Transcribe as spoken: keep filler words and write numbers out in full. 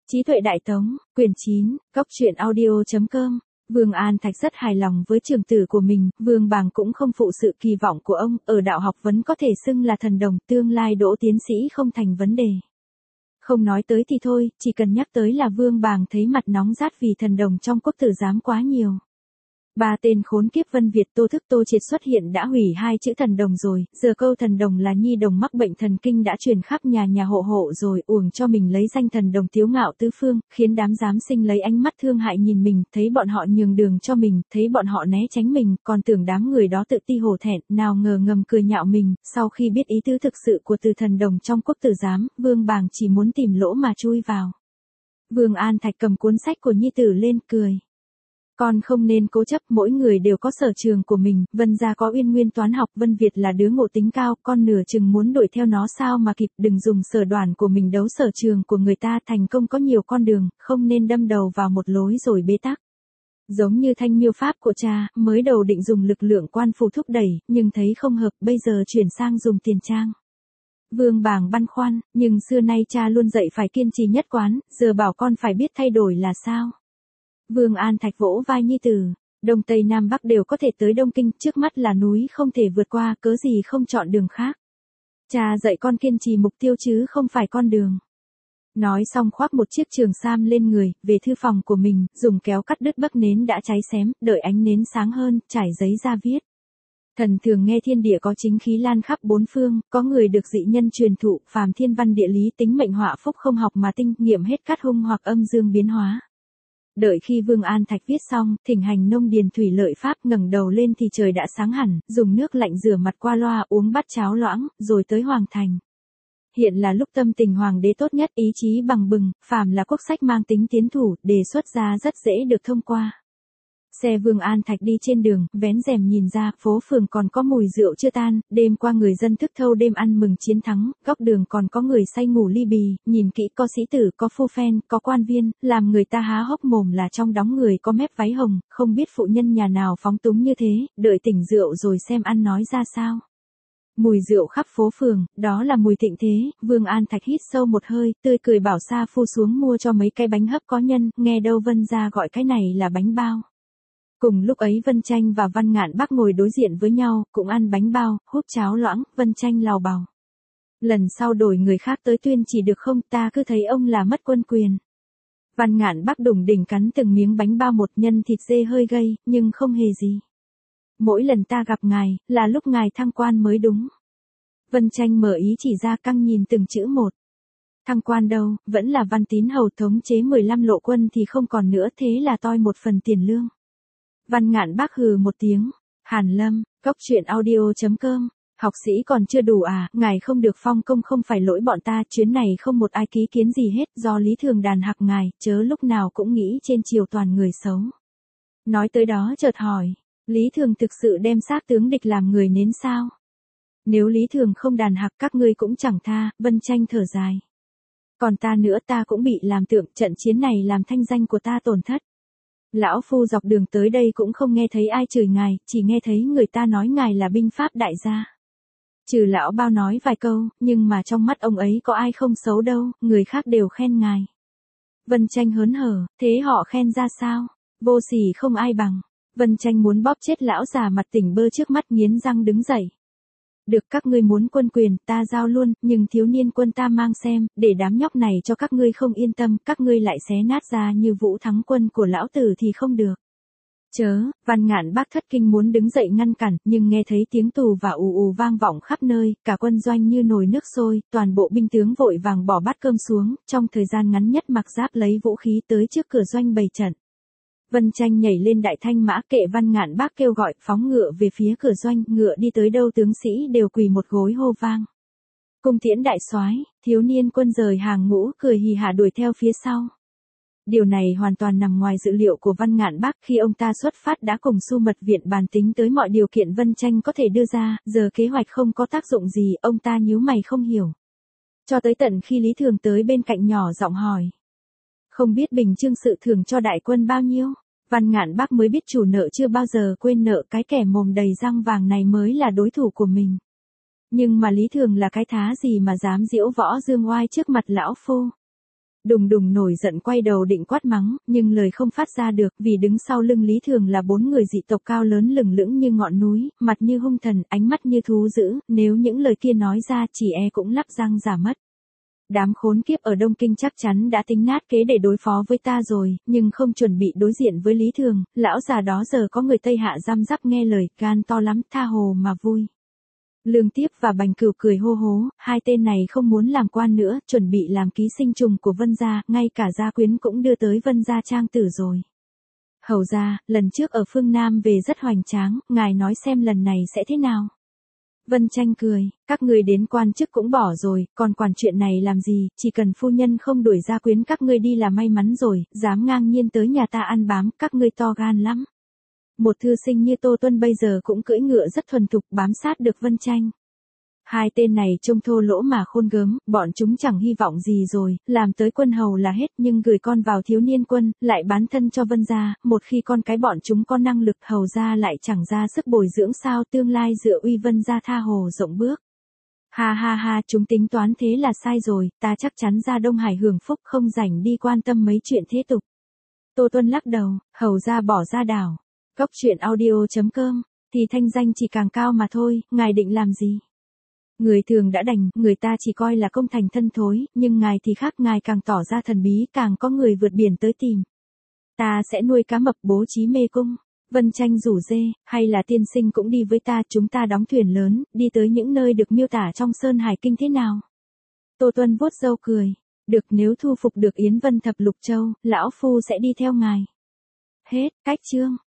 Trí tuệ đại tống, quyển chín, góc truyện audio chấm com. Vương An Thạch rất hài lòng với trường tử của mình, Vương Bàng cũng không phụ sự kỳ vọng của ông, ở đạo học vẫn có thể xưng là thần đồng, tương lai đỗ tiến sĩ không thành vấn đề. Không nói tới thì thôi, chỉ cần nhắc tới là Vương Bàng thấy mặt nóng rát vì thần đồng trong quốc tử giám quá nhiều. Ba tên khốn kiếp Vân Việt Tô Thức Tô Triệt xuất hiện đã hủy hai chữ thần đồng rồi, giờ câu thần đồng là nhi đồng mắc bệnh thần kinh đã truyền khắp nhà nhà hộ hộ rồi, uổng cho mình lấy danh thần đồng tiếu ngạo tứ phương, khiến đám giám sinh lấy ánh mắt thương hại nhìn mình, thấy bọn họ nhường đường cho mình, thấy bọn họ né tránh mình, còn tưởng đám người đó tự ti hổ thẹn, nào ngờ ngầm cười nhạo mình. Sau khi biết ý tứ thực sự của từ thần đồng trong quốc tử giám, Vương Bàng chỉ muốn tìm lỗ mà chui vào. Vương An Thạch cầm cuốn sách của nhi tử lên cười. Con không nên cố chấp, mỗi người đều có sở trường của mình, Vân gia có Uyên Nguyên toán học, Vân Việt là đứa ngộ tính cao, con nửa chừng muốn đuổi theo nó sao mà kịp, đừng dùng sở đoản của mình đấu sở trường của người ta, thành công có nhiều con đường, không nên đâm đầu vào một lối rồi bế tắc. Giống như thanh miêu pháp của cha, mới đầu định dùng lực lượng quan phủ thúc đẩy, nhưng thấy không hợp, bây giờ chuyển sang dùng tiền trang. Vương Bàng băn khoăn, nhưng xưa nay cha luôn dạy phải kiên trì nhất quán, giờ bảo con phải biết thay đổi là sao? Vương An Thạch vỗ vai nhi tử, Đông Tây Nam Bắc đều có thể tới Đông Kinh, trước mắt là núi không thể vượt qua, cớ gì không chọn đường khác. Cha dạy con kiên trì mục tiêu chứ không phải con đường. Nói xong khoác một chiếc trường sam lên người, về thư phòng của mình, dùng kéo cắt đứt bấc nến đã cháy xém, đợi ánh nến sáng hơn, trải giấy ra viết. Thần thường nghe thiên địa có chính khí lan khắp bốn phương, có người được dị nhân truyền thụ, phàm thiên văn địa lý tính mệnh họa phúc không học mà tinh nghiệm hết cát hung hoặc âm dương biến hóa. Đợi khi Vương An Thạch viết xong, thỉnh hành nông điền thủy lợi pháp, ngẩng đầu lên thì trời đã sáng hẳn, dùng nước lạnh rửa mặt qua loa, uống bát cháo loãng, rồi tới Hoàng Thành. Hiện là lúc tâm tình hoàng đế tốt nhất, ý chí bằng bừng, phàm là quốc sách mang tính tiến thủ, đề xuất ra rất dễ được thông qua. Xe Vương An Thạch đi trên đường, vén rèm nhìn ra, phố phường còn có mùi rượu chưa tan, đêm qua người dân thức thâu đêm ăn mừng chiến thắng, góc đường còn có người say ngủ ly bì, nhìn kỹ có sĩ tử, có phu phen, có quan viên, làm người ta há hốc mồm là trong đóng người có mép váy hồng, không biết phụ nhân nhà nào phóng túng như thế, đợi tỉnh rượu rồi xem ăn nói ra sao. Mùi rượu khắp phố phường, đó là mùi thịnh thế, Vương An Thạch hít sâu một hơi, tươi cười bảo sa phu xuống mua cho mấy cái bánh hấp có nhân, nghe đâu Vân gia gọi cái này là bánh bao. Cùng lúc ấy Vân Tranh và Văn Ngạn Bác ngồi đối diện với nhau, cũng ăn bánh bao, húp cháo loãng, Vân Tranh lào bào. Lần sau đổi người khác tới tuyên chỉ được không, ta cứ thấy ông là mất quân quyền. Văn Ngạn Bác đủng đỉnh cắn từng miếng bánh bao, một nhân thịt dê hơi gay, nhưng không hề gì. Mỗi lần ta gặp ngài, là lúc ngài thăng quan mới đúng. Vân Tranh mở ý chỉ ra, căng nhìn từng chữ một. Thăng quan đâu, vẫn là Văn Tín hầu thống chế mười lăm lộ quân thì không còn nữa, thế là toi một phần tiền lương. Văn Ngạn Bác hừ một tiếng, Hàn Lâm, góc truyện audio chấm com, học sĩ còn chưa đủ à, ngài không được phong công không phải lỗi bọn ta, chuyến này không một ai ký kiến gì hết, do Lý Thường đàn hạc ngài, chớ lúc nào cũng nghĩ trên triều toàn người xấu. Nói tới đó chợt hỏi, Lý Thường thực sự đem xác tướng địch làm người nến sao? Nếu Lý Thường không đàn hạc các ngươi cũng chẳng tha, Vân Tranh thở dài. Còn ta nữa, ta cũng bị làm tượng, trận chiến này làm thanh danh của ta tổn thất. Lão phu dọc đường tới đây cũng không nghe thấy ai chửi ngài, chỉ nghe thấy người ta nói ngài là binh pháp đại gia. Trừ lão bao nói vài câu, nhưng mà trong mắt ông ấy có ai không xấu đâu, người khác đều khen ngài. Vân Tranh hớn hở, thế họ khen ra sao? Vô sỉ không ai bằng. Vân Tranh muốn bóp chết lão già mặt tỉnh bơ trước mắt, nghiến răng đứng dậy. Được, các ngươi muốn quân quyền, ta giao luôn, nhưng thiếu niên quân ta mang xem, để đám nhóc này cho các ngươi không yên tâm, các ngươi lại xé nát ra như Vũ Thắng quân của lão tử thì không được. Chớ, Văn Ngạn Bác thất kinh muốn đứng dậy ngăn cản, nhưng nghe thấy tiếng tù và ù ù vang vọng khắp nơi, cả quân doanh như nồi nước sôi, toàn bộ binh tướng vội vàng bỏ bát cơm xuống, trong thời gian ngắn nhất mặc giáp lấy vũ khí tới trước cửa doanh bày trận. Vân Tranh nhảy lên đại thanh mã, kệ Văn Ngạn Bác kêu gọi, phóng ngựa về phía cửa doanh, ngựa đi tới đâu tướng sĩ đều quỳ một gối hô vang. Cung tiễn đại soái, thiếu niên quân rời hàng ngũ, cười hì hả đuổi theo phía sau. Điều này hoàn toàn nằm ngoài dự liệu của Văn Ngạn Bác, khi ông ta xuất phát đã cùng Su Mật Viện bàn tính tới mọi điều kiện Vân Tranh có thể đưa ra, giờ kế hoạch không có tác dụng gì, ông ta nhíu mày không hiểu. Cho tới tận khi Lý Thường tới bên cạnh nhỏ giọng hỏi. Không biết bình chương sự thưởng cho đại quân bao nhiêu? Văn Ngạn Bác mới biết chủ nợ chưa bao giờ quên nợ, cái kẻ mồm đầy răng vàng này mới là đối thủ của mình. Nhưng mà Lý Thường là cái thá gì mà dám diễu võ dương oai trước mặt lão phu. Đùng đùng nổi giận quay đầu định quát mắng, nhưng lời không phát ra được vì đứng sau lưng Lý Thường là bốn người dị tộc cao lớn lừng lững như ngọn núi, mặt như hung thần, ánh mắt như thú dữ, nếu những lời kia nói ra chỉ e cũng lắp răng giả mất. Đám khốn kiếp ở Đông Kinh chắc chắn đã tính nát kế để đối phó với ta rồi, nhưng không chuẩn bị đối diện với Lý Thường, lão già đó giờ có người Tây Hạ răm rắp nghe lời, gan to lắm, tha hồ mà vui. Lương Tiếp và Bành Cửu cười hô hố, hai tên này không muốn làm quan nữa, chuẩn bị làm ký sinh trùng của Vân gia, ngay cả gia quyến cũng đưa tới Vân gia trang tử rồi. Hầu gia, lần trước ở phương Nam về rất hoành tráng, ngài nói xem lần này sẽ thế nào? Vân Tranh cười, các ngươi đến quan chức cũng bỏ rồi, còn quản chuyện này làm gì, chỉ cần phu nhân không đuổi gia quyến các ngươi đi là may mắn rồi, dám ngang nhiên tới nhà ta ăn bám, các ngươi to gan lắm. Một thư sinh như Tô Tuân bây giờ cũng cưỡi ngựa rất thuần thục bám sát được Vân Tranh. Hai tên này trông thô lỗ mà khôn gớm, bọn chúng chẳng hy vọng gì rồi, làm tới quân hầu là hết nhưng gửi con vào thiếu niên quân, lại bán thân cho Vân gia, một khi con cái bọn chúng có năng lực hầu gia lại chẳng ra sức bồi dưỡng sao tương lai dựa uy Vân gia tha hồ rộng bước. Ha ha ha, chúng tính toán thế là sai rồi, ta chắc chắn ra Đông Hải hưởng phúc không rảnh đi quan tâm mấy chuyện thế tục. Tô Tuân lắc đầu, hầu gia bỏ ra đảo. Góc truyện audio chấm com, thì thanh danh chỉ càng cao mà thôi, ngài định làm gì? Người thường đã đành, người ta chỉ coi là công thành thân thối, nhưng ngài thì khác, ngài càng tỏ ra thần bí, càng có người vượt biển tới tìm. Ta sẽ nuôi cá mập bố trí mê cung. Vân Tranh rủ dê, hay là tiên sinh cũng đi với ta, chúng ta đóng thuyền lớn, đi tới những nơi được miêu tả trong Sơn Hải Kinh thế nào? Tô Tuân vuốt râu cười, được, nếu thu phục được Yến Vân Thập Lục Châu, lão phu sẽ đi theo ngài. Hết, cách chương.